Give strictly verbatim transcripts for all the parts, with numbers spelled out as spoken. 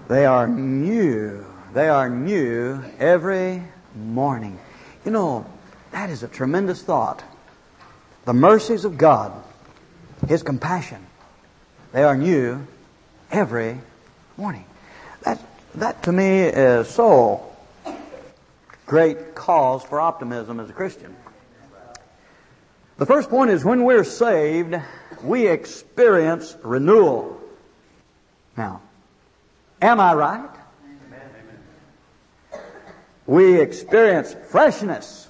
They are new. They are new every morning. You know, that is a tremendous thought. The mercies of God, His compassion, they are new every morning. That, that to me is so great cause for optimism as a Christian. The first point is when we're saved, we experience renewal. Now, am I right? Amen. We experience freshness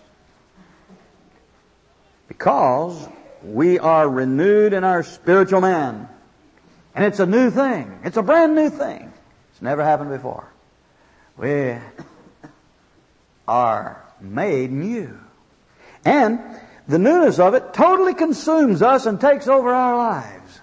because we are renewed in our spiritual man. And it's a new thing. It's a brand new thing. It's never happened before. We are made new. And the newness of it totally consumes us and takes over our lives.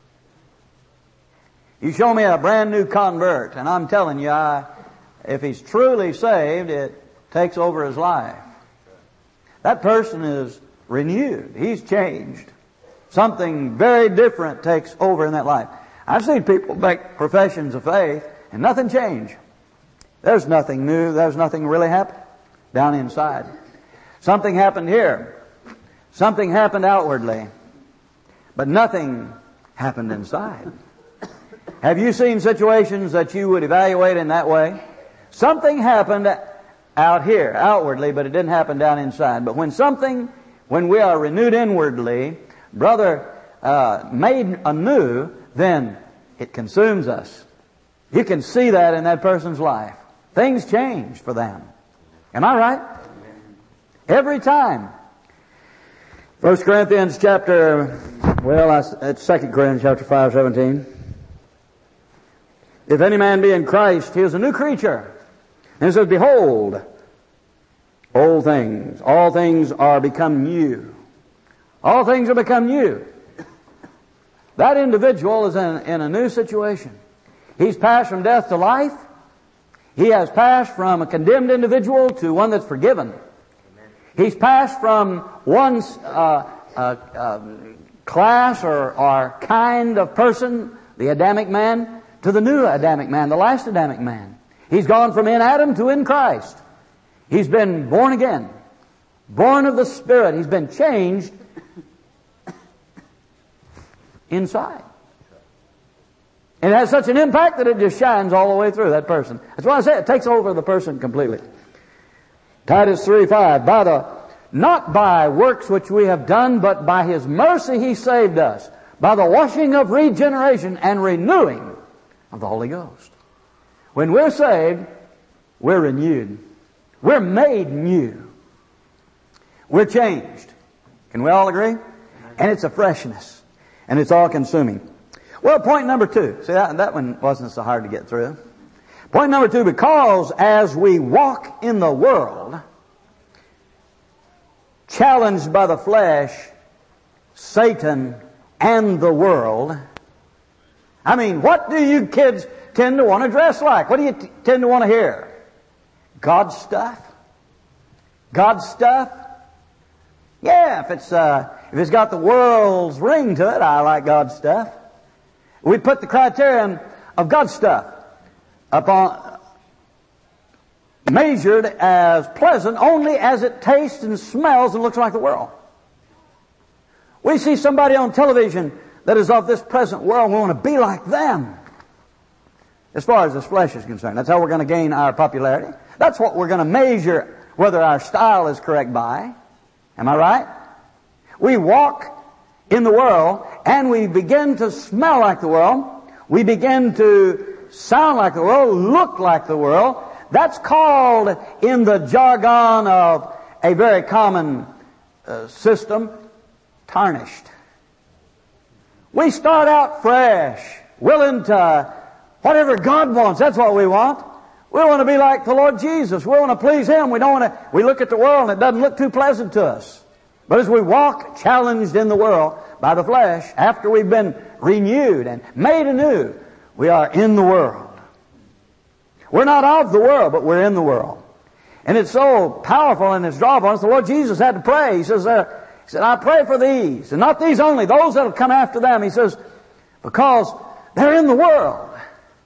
You show me a brand new convert, and I'm telling you, I, if he's truly saved, it takes over his life. That person is renewed. He's changed. Something very different takes over in that life. I've seen people make professions of faith and nothing changed. There's nothing new. There's nothing really happened down inside. Something happened here. Something happened outwardly. But nothing happened inside. Have you seen situations that you would evaluate in that way? Something happened out here, outwardly, but it didn't happen down inside. But when something, when we are renewed inwardly, brother, uh, made anew, then it consumes us. You can see that in that person's life. Things change for them. Am I right? Every time. First Corinthians chapter, well, it's Second Corinthians chapter five, seventeen. If any man be in Christ, he is a new creature. And it says, behold, old things, all things are become new. All things are become new. That individual is in, in a new situation. He's passed from death to life. He has passed from a condemned individual to one that's forgiven. He's passed from one uh, uh, uh, class or, or kind of person, the Adamic man, to the new Adamic man, the last Adamic man. He's gone from in Adam to in Christ. He's been born again, born of the Spirit. He's been changed inside. It has such an impact that it just shines all the way through that person. That's why I say it takes over the person completely. Titus three five, by the, not by works which we have done, but by His mercy He saved us, by the washing of regeneration and renewing of the Holy Ghost. When we're saved, we're renewed. We're made new. We're changed. Can we all agree? And it's a freshness. And it's all consuming. Well, point number two. See, that, that one wasn't so hard to get through. Point number two, because as we walk in the world, challenged by the flesh, Satan, and the world. I mean, what do you kids tend to want to dress like? What do you t- tend to want to hear? God's stuff? God's stuff? Yeah, if it's uh, if it's got the world's ring to it, I like God's stuff. We put the criterion of God's stuff upon, measured as pleasant only as it tastes and smells and looks like the world. We see somebody on television that is of this present world, we want to be like them. As far as this flesh is concerned. That's how we're going to gain our popularity. That's what we're going to measure whether our style is correct by. Am I right? We walk in the world and we begin to smell like the world. We begin to sound like the world, look like the world. That's called, in the jargon of a very common uh, system, tarnished. We start out fresh, willing to, whatever God wants, that's what we want. We want to be like the Lord Jesus. We want to please Him. We don't want to, we look at the world and it doesn't look too pleasant to us. But as we walk challenged in the world by the flesh, after we've been renewed and made anew, we are in the world. We're not of the world, but we're in the world. And it's so powerful in its draw upon us. The Lord Jesus had to pray. He says, uh, He said, I pray for these, and not these only, those that will come after them. He says, because they're in the world.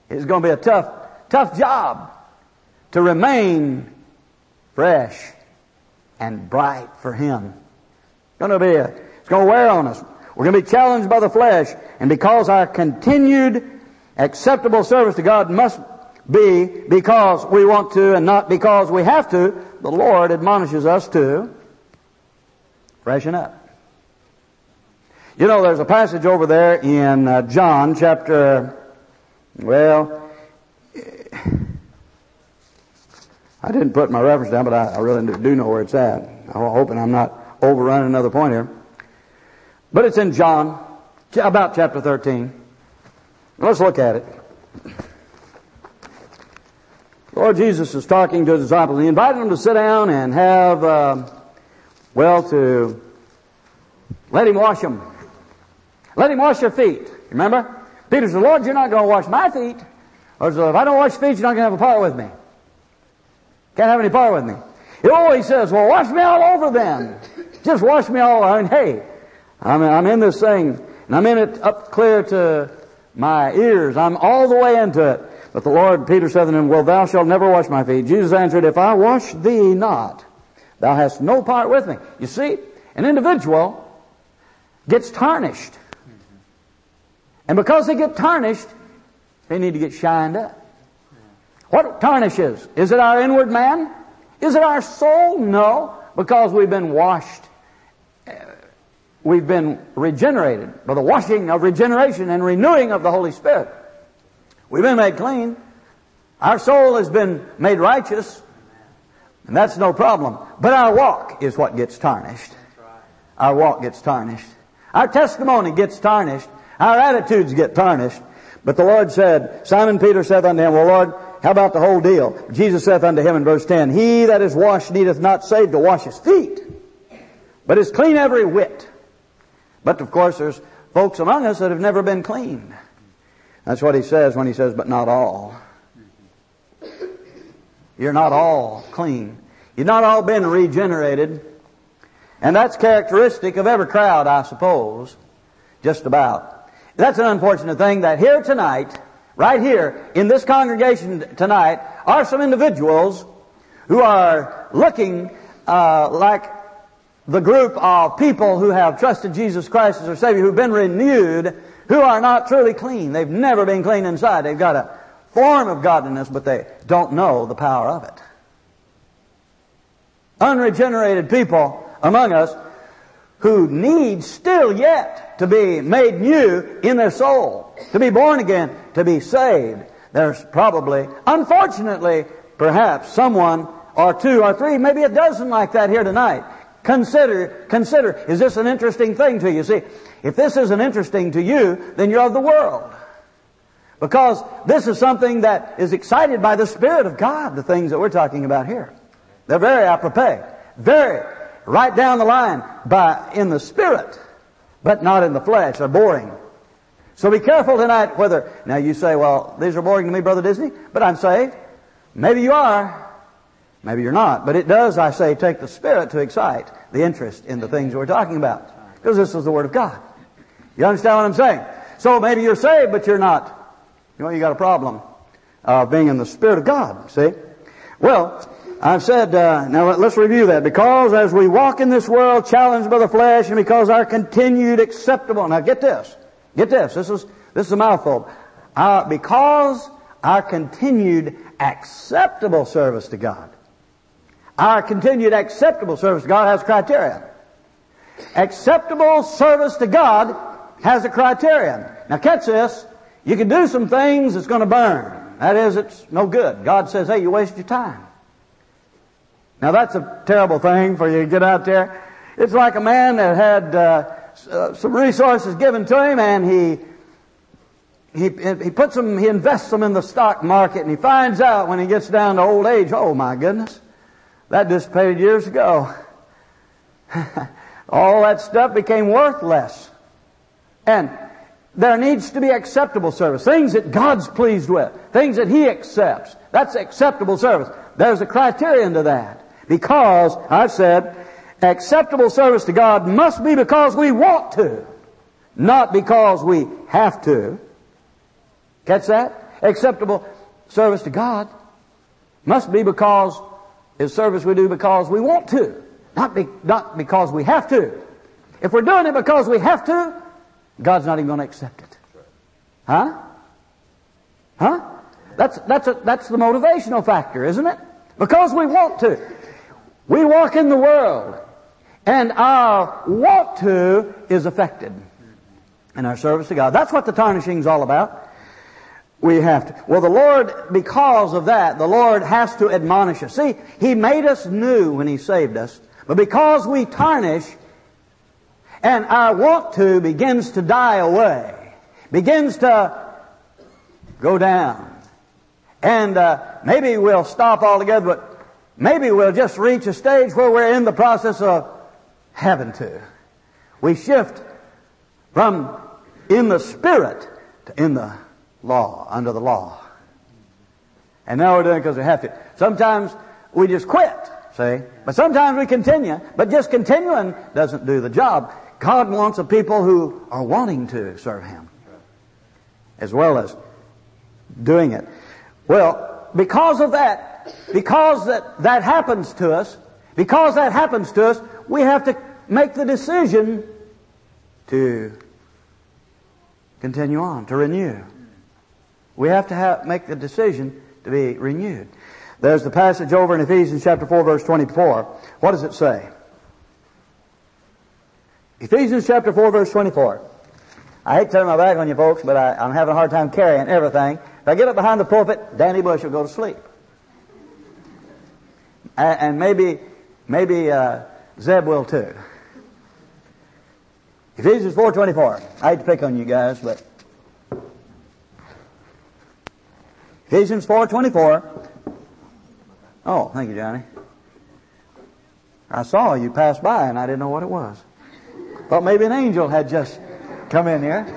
It's going to be a tough, tough job to remain fresh and bright for Him. It's going to be a, it's going to wear on us. We're going to be challenged by the flesh, and because our continued acceptable service to God must be because we want to and not because we have to, the Lord admonishes us to freshen up. You know, there's a passage over there in uh, John chapter, well, I didn't put my reference down, but I, I really do know where it's at. I'm hoping I'm not overrunning another point here. But it's in John, about chapter thirteen. Let's look at it. Lord Jesus is talking to His disciples. He invited them to sit down and have, uh, well, to let Him wash them. Let Him wash your feet. Remember? Peter said, Lord, you're not going to wash my feet. Or said, if I don't wash your feet, you're not going to have a part with me. Can't have any part with me. Oh, he says, well, wash me all over then. Just wash me all over. And hey, I'm, I'm in this thing, and I'm in it up clear to my ears. I'm all the way into it. But the Lord, Peter said to him, well, thou shalt never wash my feet. Jesus answered, if I wash thee not, thou hast no part with me. You see, an individual gets tarnished. And because they get tarnished, they need to get shined up. What tarnishes? Is it our inward man? Is it our soul? No, because we've been washed. We've been regenerated by the washing of regeneration and renewing of the Holy Spirit. We've been made clean. Our soul has been made righteous. And that's no problem. But our walk is what gets tarnished. Our walk gets tarnished. Our testimony gets tarnished. Our attitudes get tarnished. But the Lord said, Simon Peter saith unto him, well, Lord, how about the whole deal? Jesus saith unto him in verse ten, he that is washed needeth not save to wash his feet, but is clean every whit. But of course there's folks among us that have never been cleaned. That's what he says when he says, but not all. You're not all clean. You've not all been regenerated. And that's characteristic of every crowd, I suppose. Just about. That's an unfortunate thing that here tonight, right here in this congregation tonight, are some individuals who are looking uh, like the group of people who have trusted Jesus Christ as their Savior, who've been renewed, who are not truly clean. They've never been clean inside. They've got a form of godliness, but they don't know the power of it. Unregenerated people among us who need still yet to be made new in their soul, to be born again, to be saved. There's probably, unfortunately, perhaps someone or two or three, maybe a dozen like that here tonight. Consider, consider, is this an interesting thing to you? See, if this isn't interesting to you, then you're of the world. Because this is something that is excited by the Spirit of God, the things that we're talking about here. They're very apropos, very right down the line by in the Spirit, but not in the flesh. They're boring. So be careful tonight whether, now you say, well, these are boring to me, Brother Disney, but I'm saved. Maybe you are. Maybe you're not. But it does, I say, take the Spirit to excite the interest in the things we're talking about. Because this is the Word of God. You understand what I'm saying? So maybe you're saved, but you're not. You know, you got a problem of being in the Spirit of God, see? Well, I've said, uh, now let's review that. Because as we walk in this world challenged by the flesh, and because our continued acceptable, now get this, get this, this is, this is a mouthful. Uh, because our continued acceptable service to God, our continued acceptable service to God has criteria. Acceptable service to God has a criterion. Now catch this. You can do some things that's going to burn. That is, it's no good. God says, hey, you waste your time. Now that's a terrible thing for you to get out there. It's like a man that had uh, uh, some resources given to him, and he he he puts them, he invests them in the stock market, and he finds out when he gets down to old age, oh my goodness, that dissipated years ago. All that stuff became worthless. And there needs to be acceptable service. Things that God's pleased with. Things that He accepts. That's acceptable service. There's a criterion to that. Because, I've said, acceptable service to God must be because we want to. Not because we have to. Catch that? acceptable service to God. Must be because it's service we do because we want to, not be, not because we have to. If we're doing it because we have to, God's not even going to accept it. Huh? Huh? That's, that's, a, that's the motivational factor, isn't it? Because we want to. We walk in the world, and our want to is affected in our service to God. That's what the tarnishing is all about. We have to. Well, the Lord, because of that, the Lord has to admonish us. See, He made us new when He saved us, but because we tarnish, and our want to begins to die away, begins to go down, and uh, maybe we'll stop altogether, but maybe we'll just reach a stage where we're in the process of having to. We shift from in the Spirit to in the law, under the law. And now we're doing it because we have to. Sometimes we just quit, see? But sometimes we continue. But just continuing doesn't do the job. God wants a people who are wanting to serve Him, as well as doing it. Well, because of that, because that, that happens to us, because that happens to us, we have to make the decision to continue on, to renew. We have to have, make the decision to be renewed. There's the passage over in Ephesians chapter four, verse twenty-four. What does it say? Ephesians chapter four, verse twenty-four. I hate to turn my back on you folks, but I, I'm having a hard time carrying everything. If I get up behind the pulpit, Danny Bush will go to sleep. And, and maybe, maybe uh, Zeb will too. Ephesians four twenty-four. I hate to pick on you guys, but Ephesians four twenty-four. Oh, thank you, Johnny. I saw you pass by and I didn't know what it was. Thought maybe an angel had just come in here.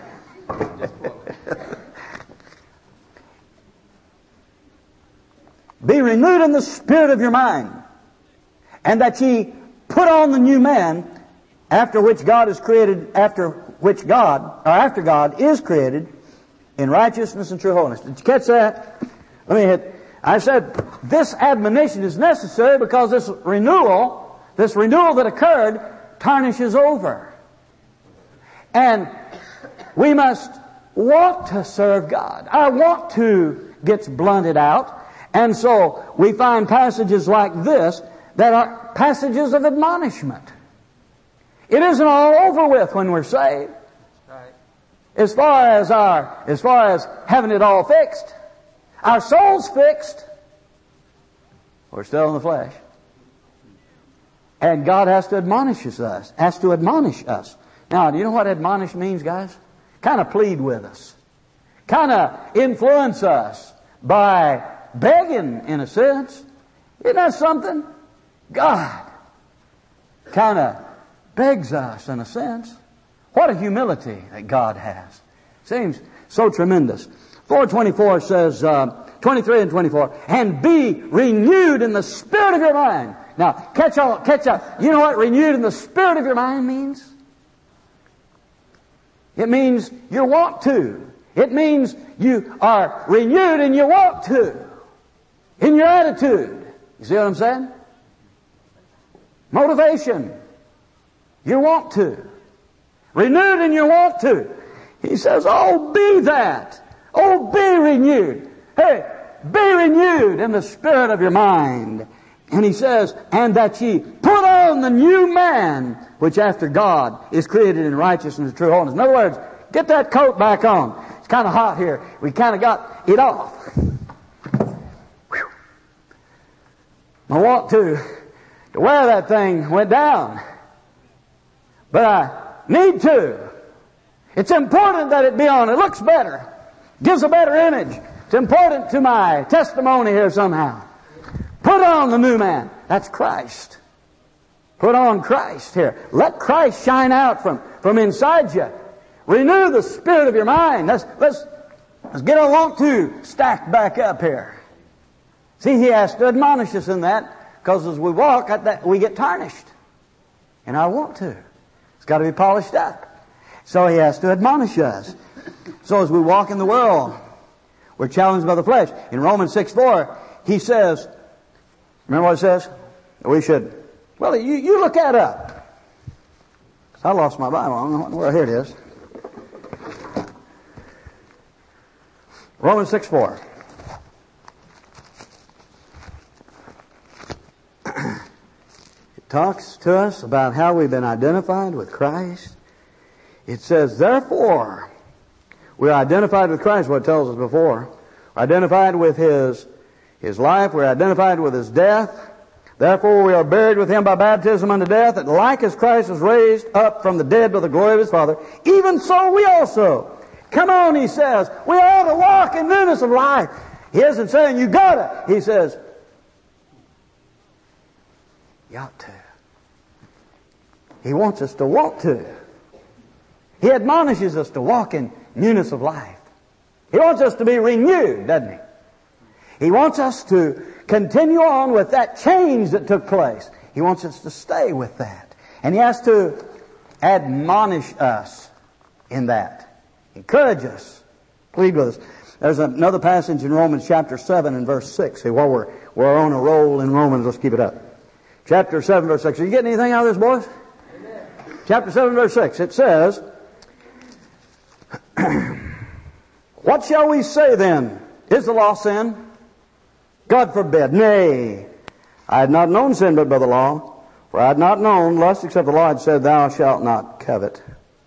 Be renewed in the spirit of your mind, and that ye put on the new man, after which God is created, after which God, or after God is created in righteousness and true holiness. Did you catch that? Let me hit. I said this admonition is necessary because this renewal, this renewal that occurred, tarnishes over. And we must want to serve God. Our want to gets blunted out. And so we find passages like this that are passages of admonishment. It isn't all over with when we're saved. As far as our, as far as having it all fixed. Our soul's fixed. We're still in the flesh. And God has to admonish us, has to admonish us. Now, do you know what admonish means, guys? Kind of plead with us. Kind of influence us by begging, in a sense. Isn't that something? God kind of begs us, in a sense. What a humility that God has. Seems so tremendous. four twenty-four says, uh, twenty-three and twenty-four, and be renewed in the spirit of your mind. Now, catch all, catch up. You know what renewed in the spirit of your mind means? It means you want to. It means you are renewed and you want to. In your attitude. You see what I'm saying? Motivation. You want to. Renewed and you want to. He says, oh, be that. Oh, be renewed. Hey, be renewed in the spirit of your mind. And he says, and that ye put on the new man, which after God is created in righteousness and true holiness. In other words, get that coat back on. It's kind of hot here. We kind of got it off. Whew. I want to, to wear that thing went down. But I need to. It's important that it be on. It looks better. Gives a better image. It's important to my testimony here somehow. Put on the new man. That's Christ. Put on Christ here. Let Christ shine out from, from inside you. Renew the spirit of your mind. Let's, let's, let's get our want to stacked back up here. See, he has to admonish us in that, because as we walk, at that, we get tarnished. And I want to. It's got to be polished up. So he has to admonish us. So as we walk in the world, We're challenged by the flesh. In Romans six four, he says, remember what it says? We should, well, you, you look that up. I lost my Bible. I don't know where. Here it is. Romans six four. It talks to us about how we've been identified with Christ. It says, therefore, we're identified with Christ, what it tells us before. We're identified with His, His life. We're identified with His death. Therefore, we are buried with Him by baptism unto death, that like as Christ was raised up from the dead by the glory of His Father, even so we also. Come on, he says, we ought to walk in newness of life. He isn't saying you gotta. He says, you ought to. He wants us to want to. He admonishes us to walk in newness of life. He wants us to be renewed, doesn't He? He wants us to continue on with that change that took place. He wants us to stay with that. And He has to admonish us in that. Encourage us. Plead with us. There's another passage in Romans chapter seven and verse six. See, while we're, we're on a roll in Romans, let's keep it up. Chapter seven, verse six. Are you getting anything out of this, boys? Amen. Chapter seven, verse six. It says, what shall we say then? Is the law sin? God forbid. Nay, I had not known sin but by the law, for I had not known lust except the law had said, thou shalt not covet.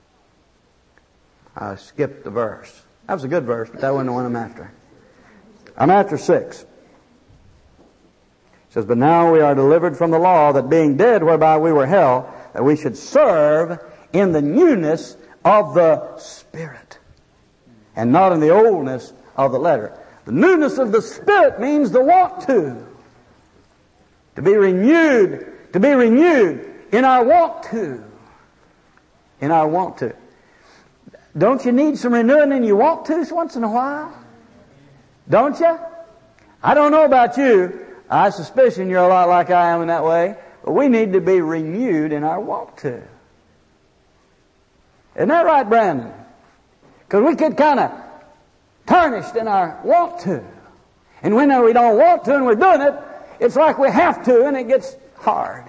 I skipped the verse. That was a good verse, but that wasn't the one I'm after. I'm after six. It says, but now we are delivered from the law, that being dead whereby we were held, that we should serve in the newness of the Spirit, and not in the oldness of the letter. The newness of the Spirit means the want to. To be renewed, to be renewed in our want to. In our want to. Don't you need some renewing in your want tos once in a while? Don't you? I don't know about you. I suspicion you're a lot like I am in that way. But we need to be renewed in our want to. Isn't that right, Brandon? Because we get kind of tarnished in our want to. And when we don't want to and we're doing it, it's like we have to, and it gets hard.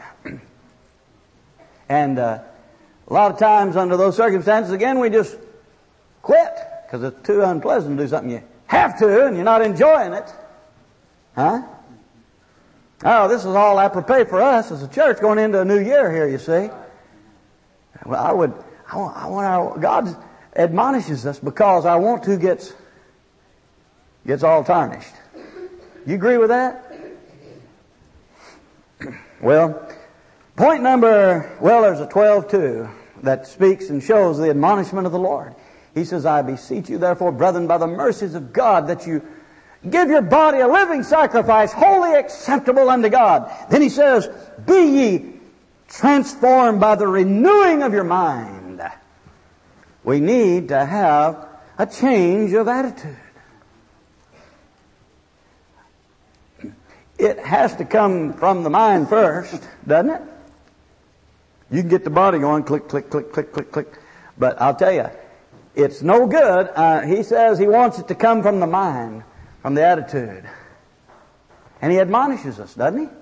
And uh, a lot of times under those circumstances, again, we just quit because it's too unpleasant to do something you have to and you're not enjoying it. Huh? Oh, this is all apropos for us as a church going into a new year here, you see. Well, I would, I want, I want our, God admonishes us because our want to gets, gets all tarnished. You agree with that? Well, point number, well, there's a twelve two that speaks and shows the admonishment of the Lord. He says, I beseech you, therefore, brethren, by the mercies of God, that you give your body a living sacrifice, wholly acceptable unto God. Then he says, be ye transformed by the renewing of your mind. We need to have a change of attitude. It has to come from the mind first, doesn't it? You can get the body going, click, click, click, click, click, click. But I'll tell you, it's no good. Uh, he says he wants it to come from the mind, from the attitude. And he admonishes us, doesn't he?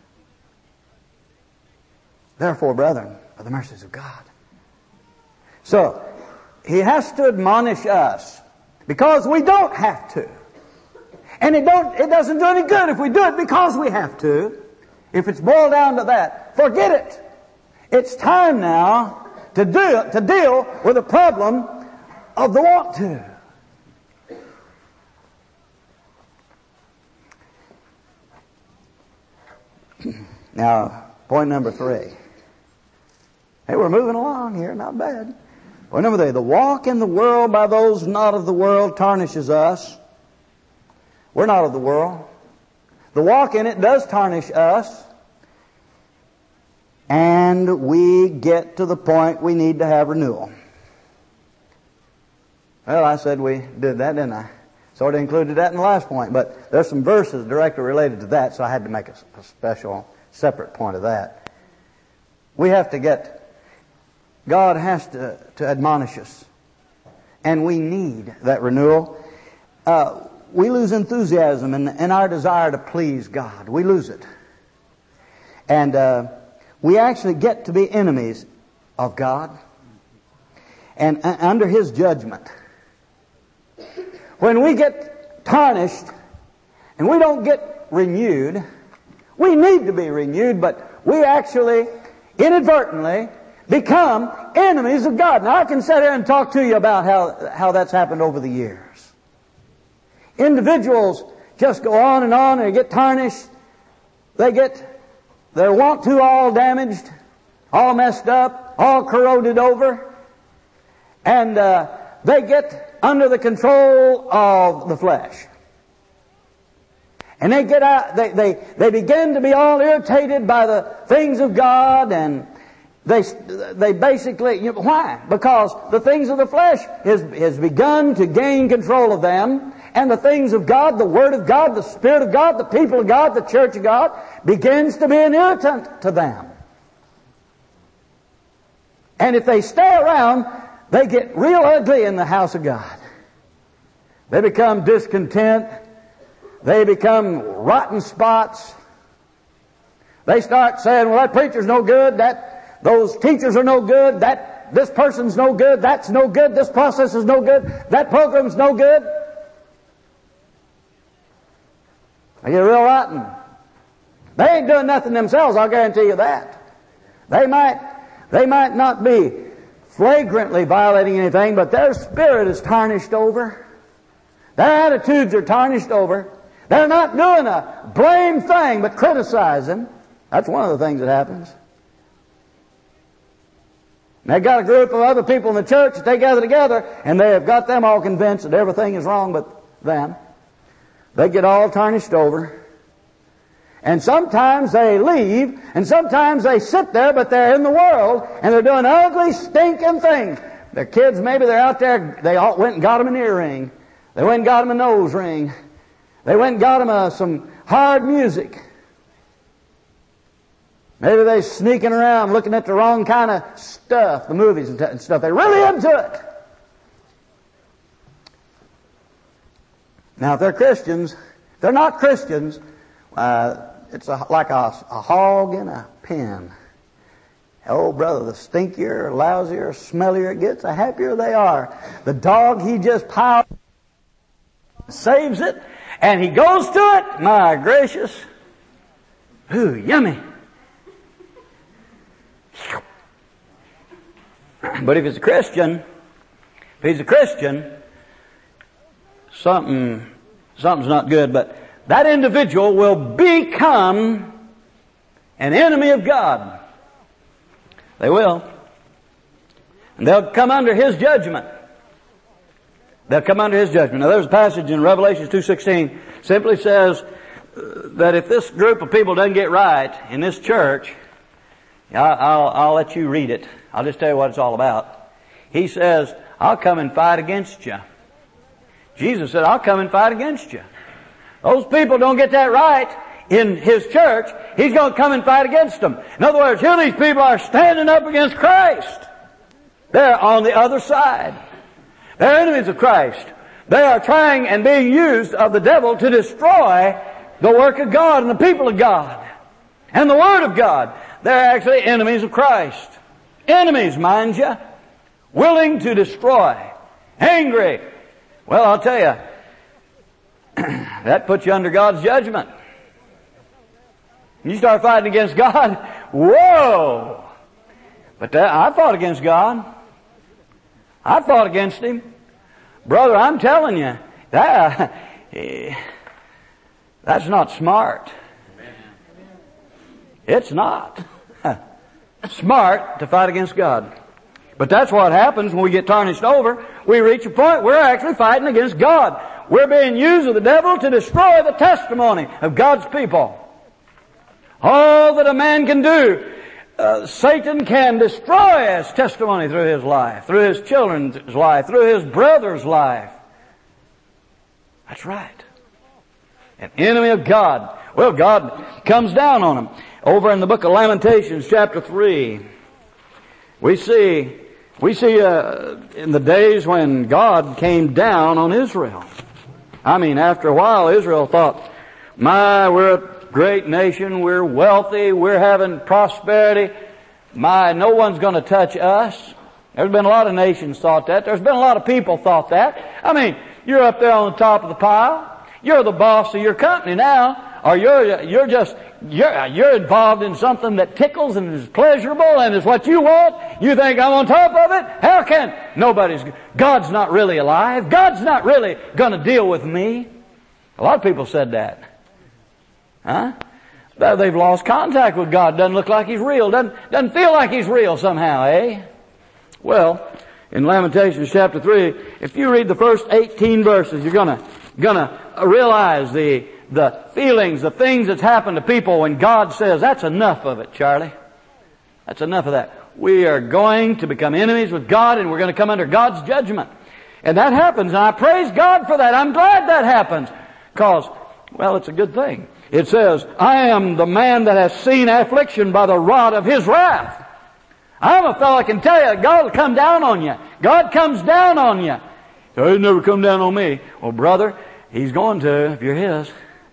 Therefore, brethren, by the mercies of God. So, he has to admonish us because we don't have to. And it don't, it doesn't do any good if we do it because we have to. If it's boiled down to that, forget it. It's time now to do, to deal with the problem of the want to. Now, point number three. Hey, we're moving along here, not bad. Point number three. The walk in the world by those not of the world tarnishes us. We're not of the world. The walk in it does tarnish us. And we get to the point we need to have renewal. Well, I said we did that, didn't I? Sort of included that in the last point. But there's some verses directly related to that, so I had to make a, a special, separate point of that. We have to get, God has to, to admonish us. And we need that renewal. Uh, we lose enthusiasm in, in our desire to please God. We lose it. And uh, we actually get to be enemies of God and uh, under His judgment. When we get tarnished and we don't get renewed, we need to be renewed, but we actually inadvertently become enemies of God. Now I can sit here and talk to you about how, how that's happened over the years. Individuals just go on and on and they get tarnished. They get their want to all damaged, all messed up, all corroded over. And uh, they get under the control of the flesh. And they get out, they, they, they begin to be all irritated by the things of God, and they, they basically, you know, why? Because the things of the flesh has, has begun to gain control of them, and the things of God, the Word of God, the Spirit of God, the people of God, the church of God, begins to be an irritant to them. And if they stay around, they get real ugly in the house of God. They become discontent. They become rotten spots. They start saying, well, that preacher's no good, that those teachers are no good, that this person's no good, that's no good, this process is no good, that program's no good. They get real rotten. They ain't doing nothing themselves, I'll guarantee you that. They might, they might not be flagrantly violating anything, but their spirit is tarnished over. Their attitudes are tarnished over. They're not doing a blame thing, but criticizing. That's one of the things that happens. And they've got a group of other people in the church that they gather together, and they have got them all convinced that everything is wrong but them. They get all tarnished over. And sometimes they leave, and sometimes they sit there, but they're in the world, and they're doing ugly, stinking things. Their kids, maybe they're out there, they all went and got them an earring. They went and got them a nose ring. They went and got them uh, some hard music. Maybe they're sneaking around looking at the wrong kind of stuff, the movies and, t- and stuff. They're really into it. Now, if they're Christians, if they're not Christians, uh, it's a, like a, a hog in a pen. Oh, brother, the stinkier, lousier, smellier it gets, the happier they are. The dog, he just piles, saves it, and he goes to it. My gracious. Ooh, yummy. But if he's a Christian, if he's a Christian, something, something's not good, but that individual will become an enemy of God. They will. And they'll come under His judgment. They'll come under His judgment. Now there's a passage in Revelation two sixteen simply says that if this group of people doesn't get right in this church, I'll, I'll, I'll let you read it. I'll just tell you what it's all about. He says, I'll come and fight against you. Jesus said, I'll come and fight against you. Those people don't get that right in His church, He's going to come and fight against them. In other words, here these people are standing up against Christ. They're on the other side. They're enemies of Christ. They are trying and being used of the devil to destroy the work of God and the people of God and the Word of God. They're actually enemies of Christ. Enemies, mind you. Willing to destroy. Angry. Well, I'll tell you, that puts you under God's judgment. You start fighting against God, whoa! But that, I fought against God. I fought against Him. Brother, I'm telling you, that, that's not smart. It's not smart to fight against God. But that's what happens when we get tarnished over. We reach a point we're actually fighting against God. We're being used of the devil to destroy the testimony of God's people. All that a man can do, uh, Satan can destroy his testimony through his life, through his children's life, through his brother's life. That's right. An enemy of God. Well, God comes down on him. Over in the book of Lamentations, chapter three, we see, we see uh, in the days when God came down on Israel. I mean, after a while, Israel thought, my, we're a great nation, we're wealthy, we're having prosperity. My, no one's going to touch us. There's been a lot of nations thought that. There's been a lot of people thought that. I mean, you're up there on the top of the pile. You're the boss of your company now. Or you're, you're just, you're, you're involved in something that tickles and is pleasurable and is what you want. You think I'm on top of it? How can? Nobody's, God's not really alive. God's not really going to deal with me. A lot of people said that. Huh? They've lost contact with God. Doesn't look like He's real. Doesn't, doesn't feel like He's real somehow, eh? Well, in Lamentations chapter three, if you read the first eighteen verses, you're gonna, gonna realize the, the feelings, the things that's happened to people when God says, that's enough of it, Charlie. That's enough of that. We are going to become enemies with God and we're going to come under God's judgment. And that happens, and I praise God for that. I'm glad that happens. Because, well, it's a good thing. It says, I am the man that has seen affliction by the rod of His wrath. I'm a fellow that can tell you, God will come down on you. God comes down on you. So He's never come down on me. Well, brother, He's going to if you're His.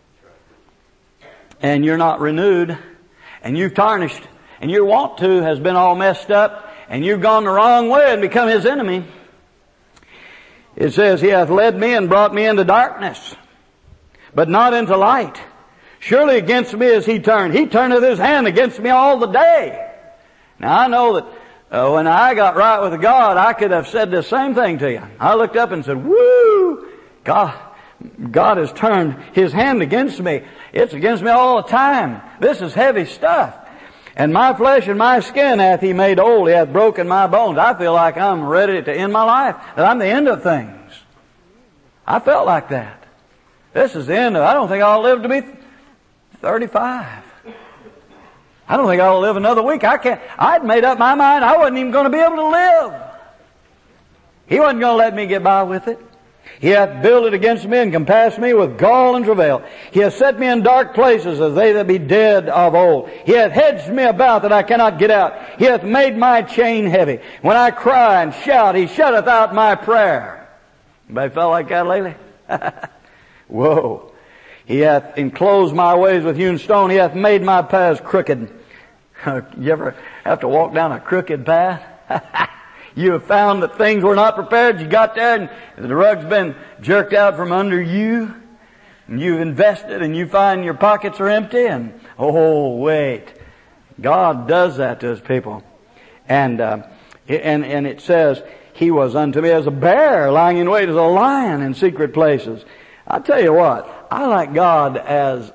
And you're not renewed. And you've tarnished. And your want to has been all messed up. And you've gone the wrong way and become His enemy. It says, He hath led me and brought me into darkness, but not into light. Surely against me is He turned. He turneth His hand against me all the day. Now I know that uh, when I got right with God, I could have said the same thing to you. I looked up and said, woo! God, God has turned His hand against me. It's against me all the time. This is heavy stuff. And my flesh and my skin hath He made old. He hath broken my bones. I feel like I'm ready to end my life. That I'm the end of things. I felt like that. This is the end of it. I don't think I'll live to be thirty-five. I don't think I'll live another week. I can't. I'd made up my mind I wasn't even going to be able to live. He wasn't going to let me get by with it. He hath builded against me and compassed me with gall and travail. He hath set me in dark places as they that be dead of old. He hath hedged me about that I cannot get out. He hath made my chain heavy. When I cry and shout, He shutteth out my prayer. Anybody felt like that lately? Whoa. He hath enclosed my ways with hewn stone. He hath made my paths crooked. You ever have to walk down a crooked path? You have found that things were not prepared. You got there and the rug's been jerked out from under you. And you've invested and you find your pockets are empty. And, oh, wait. God does that to His people. And, uh, and, and it says, He was unto me as a bear lying in wait, as a lion in secret places. I'll tell you what. I like God as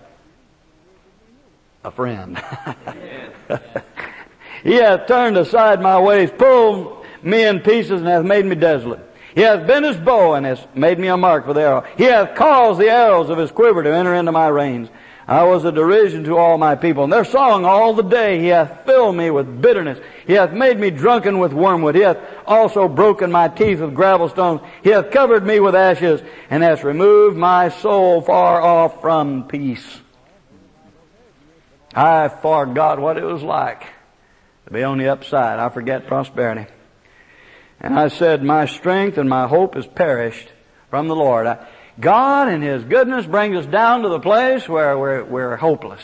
a friend. He hath turned aside my ways, pulled me in pieces, and hath made me desolate. He hath bent His bow, and hath made me a mark for the arrow. He hath caused the arrows of His quiver to enter into my reins. I was a derision to all my people, and their song all the day. He hath filled me with bitterness. He hath made me drunken with wormwood. He hath also broken my teeth with gravel stones. He hath covered me with ashes, and hath removed my soul far off from peace. I forgot what it was like to be on the upside. I forget prosperity. And I said, my strength and my hope is perished from the Lord. I, God in His goodness brings us down to the place where we're, we're hopeless.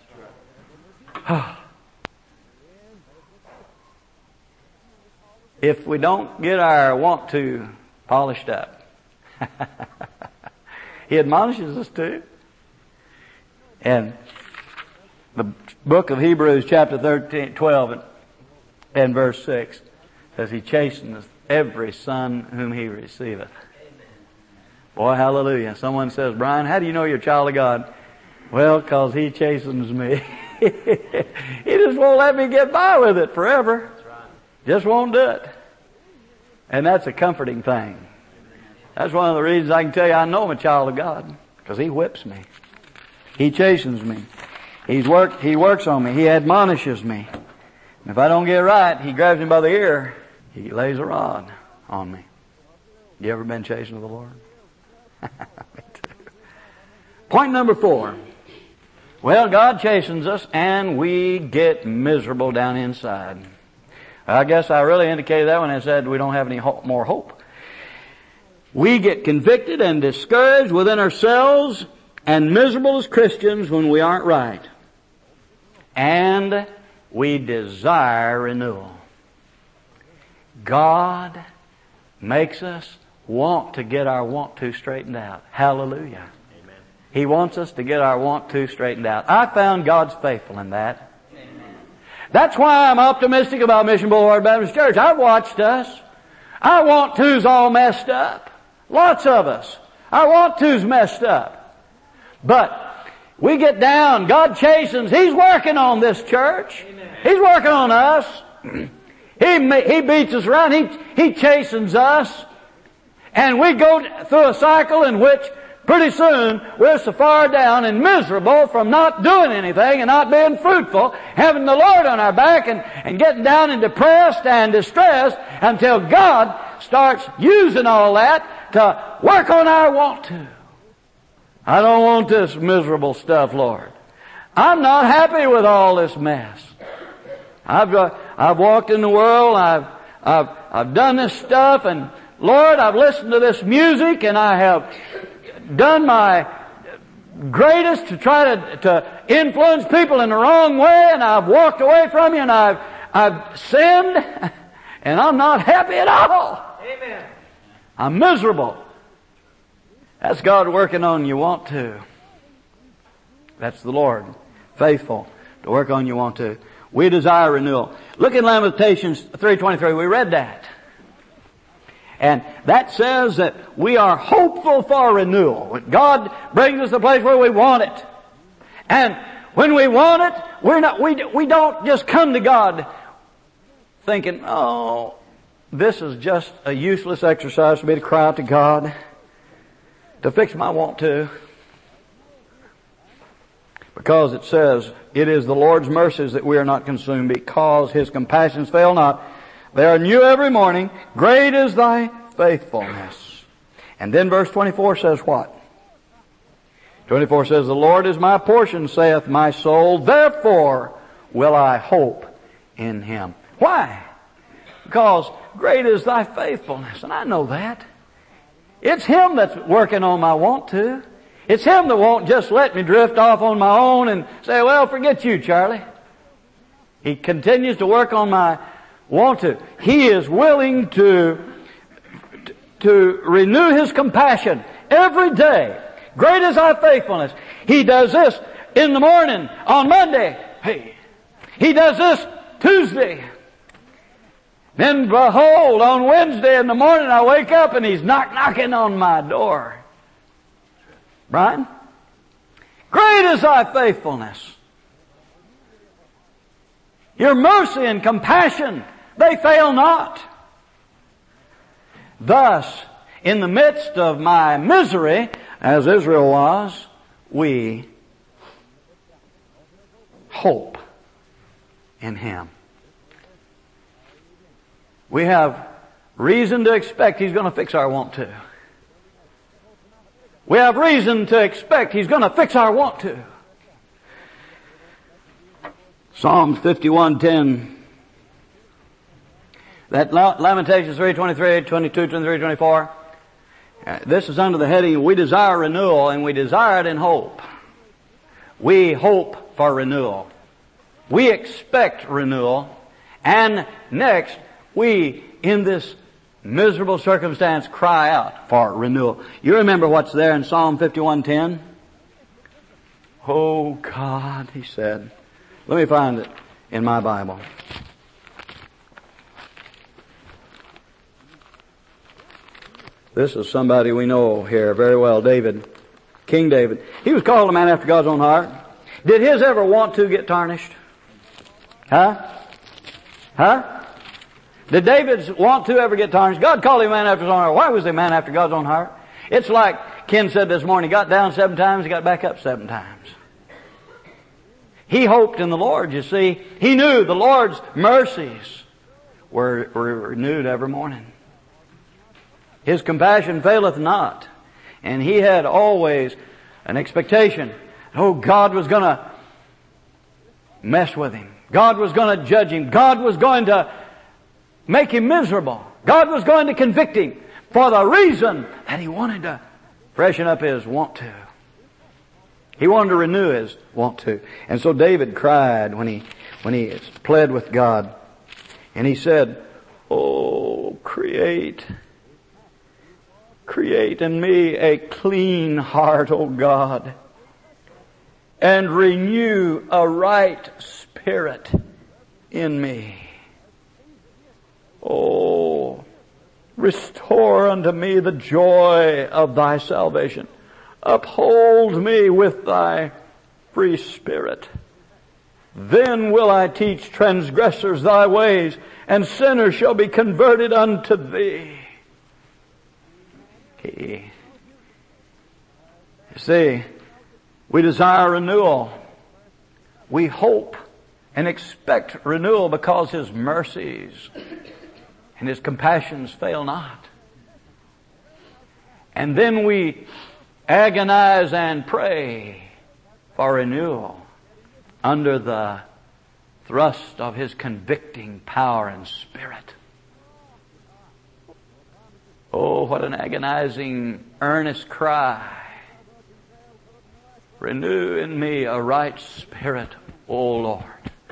If we don't get our want to polished up. He admonishes us to. And the book of Hebrews chapter thirteen, twelve and, and verse six says He chasteneth every son whom He receiveth. Boy, hallelujah. Someone says, Brian, how do you know you're a child of God? Well, because He chastens me. He just won't let me get by with it forever. Just won't do it. And that's a comforting thing. That's one of the reasons I can tell you I know I'm a child of God. Because He whips me. He chastens me. He's worked, He works on me. He admonishes me. And if I don't get right, He grabs me by the ear. He lays a rod on me. You ever been chastened of the Lord? Me too. Point number four. Well, God chastens us and we get miserable down inside. I guess I really indicated that when I said we don't have any ho- more hope. We get convicted and discouraged within ourselves and miserable as Christians when we aren't right. And we desire renewal. God makes us want to get our want to straightened out. Hallelujah. Amen. He wants us to get our want to straightened out. I found God's faithful in that. Amen. That's why I'm optimistic about Mission Boulevard Baptist Church. I've watched us. Our want to's all messed up. Lots of us. Our want to's messed up. But we get down. God chastens. He's working on this church. Amen. He's working on us. He, he beats us around. He, he chastens us. And we go through a cycle in which pretty soon we're so far down and miserable from not doing anything and not being fruitful, having the Lord on our back and, and getting down and depressed and distressed until God starts using all that to work on our want to. I don't want this miserable stuff, Lord. I'm not happy with all this mess. I've uh, I've walked in the world. I've I've I've done this stuff, and Lord, I've listened to this music, and I have done my greatest to try to to influence people in the wrong way, and I've walked away from you, and I've I've sinned, and I'm not happy at all. Amen. I'm miserable. That's God working on you want to. That's the Lord, faithful to work on you want to. We desire renewal. Look in Lamentations three twenty-three. We read that. And that says that we are hopeful for renewal. God brings us to the place where we want it. And when we want it, we're not, we, we don't just come to God thinking, oh, this is just a useless exercise for me to cry out to God to fix my want to. Because it says, it is the Lord's mercies that we are not consumed, because His compassions fail not. They are new every morning. Great is thy faithfulness. And then verse twenty-four says what? twenty-four says, the Lord is my portion, saith my soul. Therefore will I hope in Him. Why? Because great is thy faithfulness. And I know that. It's Him that's working on my want to. It's Him that won't just let me drift off on my own and say, well, forget you, Charlie. He continues to work on my want to. He is willing to, to renew His compassion every day. Great is thy faithfulness. He does this in the morning on Monday. Hey. He does this Tuesday. Then behold, on Wednesday in the morning I wake up and He's knock knocking on my door. Brian? Great is thy faithfulness. Your mercy and compassion, they fail not. Thus, in the midst of my misery, as Israel was, we hope in Him. We have reason to expect He's going to fix our want to. We have reason to expect He's going to fix our want to. Psalms fifty-one ten. That Lamentations three twenty-three, twenty-two, twenty-three, twenty-four. Uh, this is under the heading, we desire renewal, and we desire it in hope. We hope for renewal. We expect renewal. And next, we, in this miserable circumstance, cry out for renewal. You remember what's there in Psalm fifty-one ten? Oh God, he said. Let me find it in my Bible. This is somebody we know here very well, David. King David. He was called a man after God's own heart. Did his ever want to get tarnished? Huh? Huh? Did David's want to ever get tarnished? God called him a man after his own heart. Why was he a man after God's own heart? It's like Ken said this morning, he got down seven times, he got back up seven times. He hoped in the Lord, you see. He knew the Lord's mercies were, were renewed every morning. His compassion faileth not. And he had always an expectation. Oh, God was going to mess with him. God was going to judge him. God was going to make him miserable. God was going to convict him. for the reason that he wanted to freshen up his want to. He wanted to renew his want to. And so David cried when he, when he pled with God. And he said, oh, create, create in me a clean heart, O God, and renew a right spirit in me. Oh, restore unto me the joy of thy salvation. Uphold me with thy free spirit. Then will I teach transgressors thy ways, and sinners shall be converted unto thee. Okay. You see, we desire renewal. We hope and expect renewal because His mercies and His compassions fail not. And then we agonize and pray for renewal under the thrust of His convicting power and Spirit. Oh, what an agonizing, earnest cry. Renew in me a right spirit, O Lord.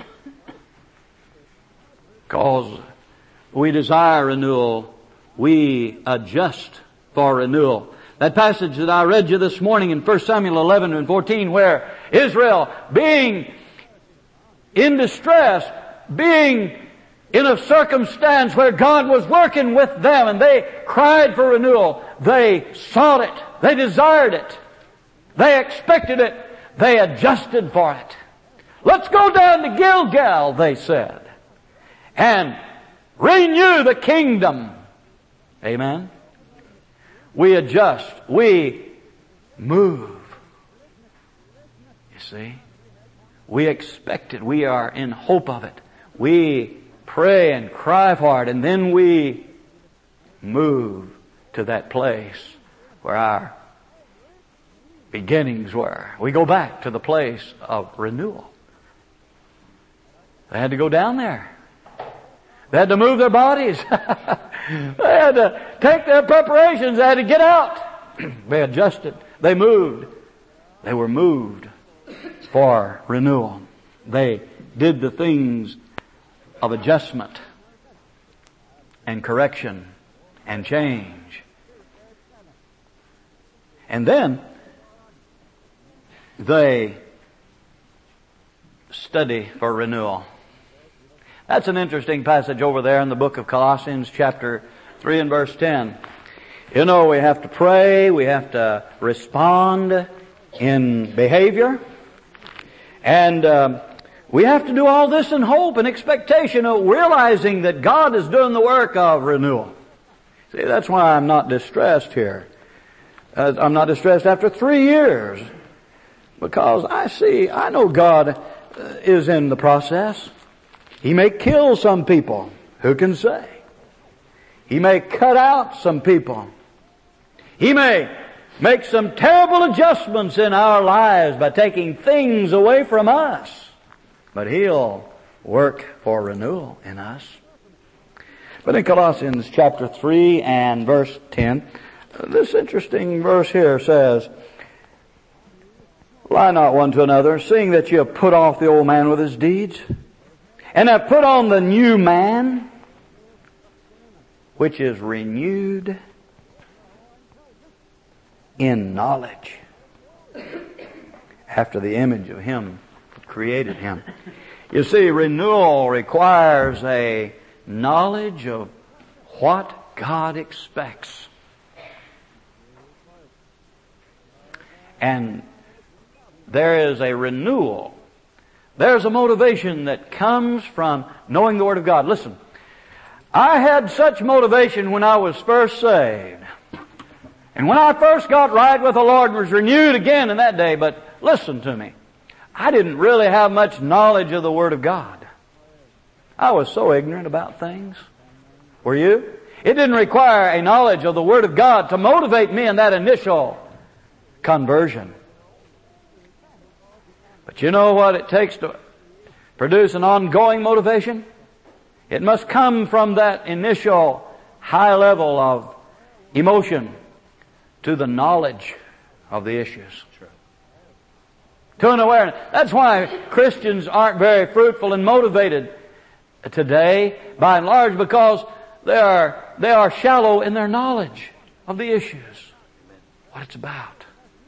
Because we desire renewal, we adjust for renewal. That passage that I read you this morning in First Samuel eleven and fourteen, where Israel, being in distress, being in a circumstance where God was working with them and they cried for renewal, they sought it, they desired it, they expected it, they adjusted for it. Let's go down to Gilgal, they said, and renew the kingdom. Amen. We adjust. We move. You see? We expect it. We are in hope of it. We pray and cry for it, and then we move to that place where our beginnings were. We go back to the place of renewal. They had to go down there. They had to move their bodies. They had to take their preparations. They had to get out. They adjusted. They moved. They were moved for renewal. They did the things of adjustment and correction and change. And then they study for renewal. That's an interesting passage over there in the book of Colossians chapter three and verse ten. You know, we have to pray, we have to respond in behavior, and uh, we have to do all this in hope and expectation of realizing that God is doing the work of renewal. See, that's why I'm not distressed here. Uh, I'm not distressed after three years, because I see, I know God uh, is in the process. He may kill some people. Who can say? He may cut out some people. He may make some terrible adjustments in our lives by taking things away from us. But He'll work for renewal in us. But in Colossians chapter three and verse ten, this interesting verse here says, lie not one to another, seeing that you have put off the old man with his deeds, and have put on the new man, which is renewed in knowledge, after the image of Him who created him. You see, renewal requires a knowledge of what God expects. And there is a renewal. There's a motivation that comes from knowing the Word of God. Listen, I had such motivation when I was first saved. And when I first got right with the Lord, was renewed again in that day. But listen to me. I didn't really have much knowledge of the Word of God. I was so ignorant about things. Were you? It didn't require a knowledge of the Word of God to motivate me in that initial conversion. But you know what it takes to produce an ongoing motivation? It must come from that initial high level of emotion to the knowledge of the issues. To an awareness. That's why Christians aren't very fruitful and motivated today, by and large, because they are, they are shallow in their knowledge of the issues, what it's about.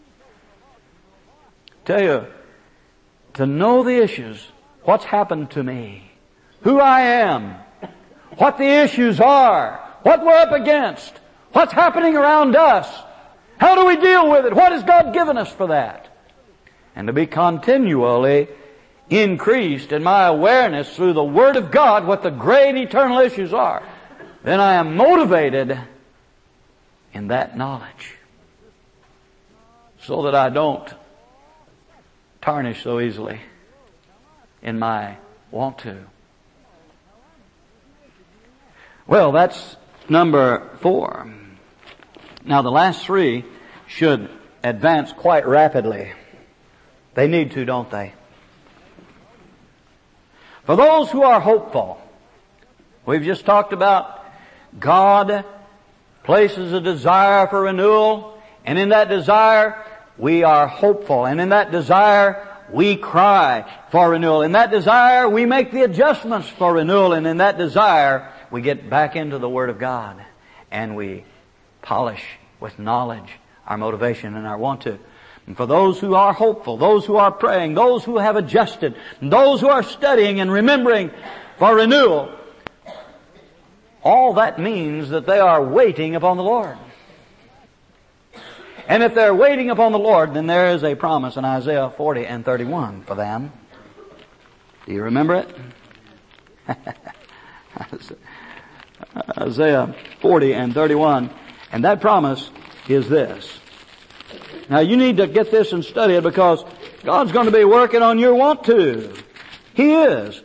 Tell you, to know the issues, what's happened to me, who I am, what the issues are, what we're up against, what's happening around us, how do we deal with it, what has God given us for that? And to be continually increased in my awareness through the Word of God what the great eternal issues are, then I am motivated in that knowledge so that I don't tarnish so easily in my want to. Well, that's number four. Now the last three should advance quite rapidly. They need to, don't they? For those who are hopeful, we've just talked about God places a desire for renewal, and in that desire we are hopeful, and in that desire we cry for renewal. In that desire we make the adjustments for renewal, and in that desire we get back into the Word of God and we polish with knowledge our motivation and our want to. And for those who are hopeful, those who are praying, those who have adjusted, those who are studying and remembering for renewal, all that means that they are waiting upon the Lord. And if they're waiting upon the Lord, then there is a promise in Isaiah forty and thirty-one for them. Do you remember it? Isaiah forty and thirty-one. And that promise is this. Now you need to get this and study it, because God's going to be working on your want to. He is.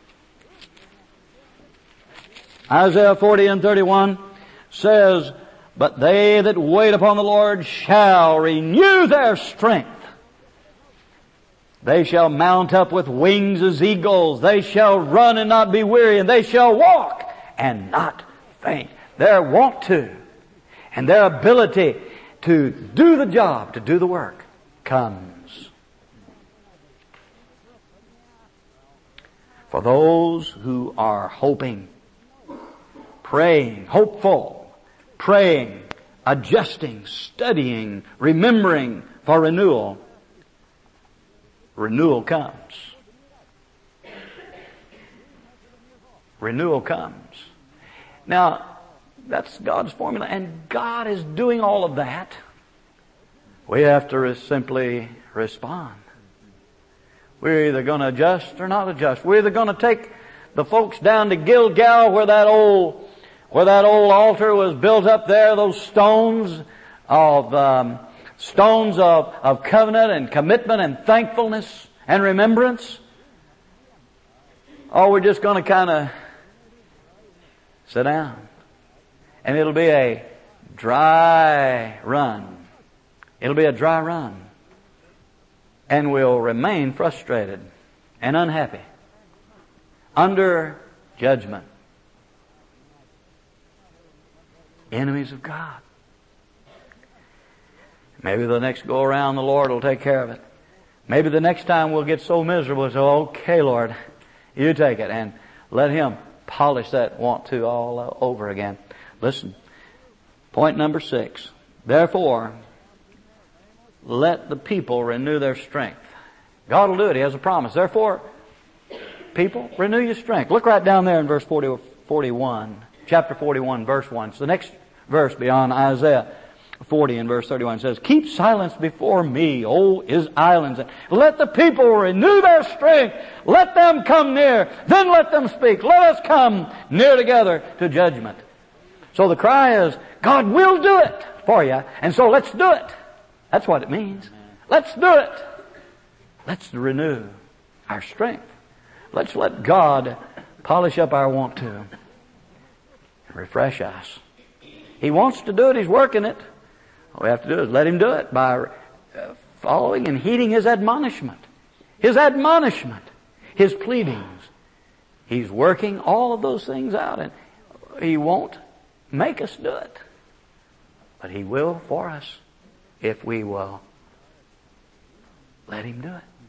Isaiah forty and thirty-one says, "But they that wait upon the Lord shall renew their strength. They shall mount up with wings as eagles. They shall run and not be weary, and they shall walk and not faint." Their want to and their ability to do the job, to do the work, comes. For those who are hoping, praying, hopeful, praying, adjusting, studying, remembering for renewal, renewal comes. Renewal comes. Now, that's God's formula, and God is doing all of that. We have to re- simply respond. We're either going to adjust or not adjust. We're either going to take the folks down to Gilgal, where that old, where that old altar was built up there, those stones of, um, stones of, of covenant and commitment and thankfulness and remembrance. Or we're just going to kind of sit down. And it'll be a dry run. It'll be a dry run. And we'll remain frustrated and unhappy under judgment. Enemies of God. Maybe the next go around the Lord will take care of it. Maybe the next time we'll get so miserable, so okay, Lord, you take it, and let Him polish that want to all over again. Listen, point number six. Therefore, let the people renew their strength. God will do it. He has a promise. Therefore, people, renew your strength. Look right down there in verse forty, forty-one, chapter forty-one, verse one. It's the next verse beyond Isaiah forty and verse thirty-one. It says, "Keep silence before me, O is islands. Let the people renew their strength. Let them come near. Then let them speak. Let us come near together to judgment." So the cry is, God will do it for you. And so let's do it. That's what it means. Let's do it. Let's renew our strength. Let's let God polish up our want to and refresh us. He wants to do it. He's working it. All we have to do is let Him do it by following and heeding His admonishment. His admonishment. His pleadings. He's working all of those things out, and He won't make us do it. But He will for us if we will let Him do it.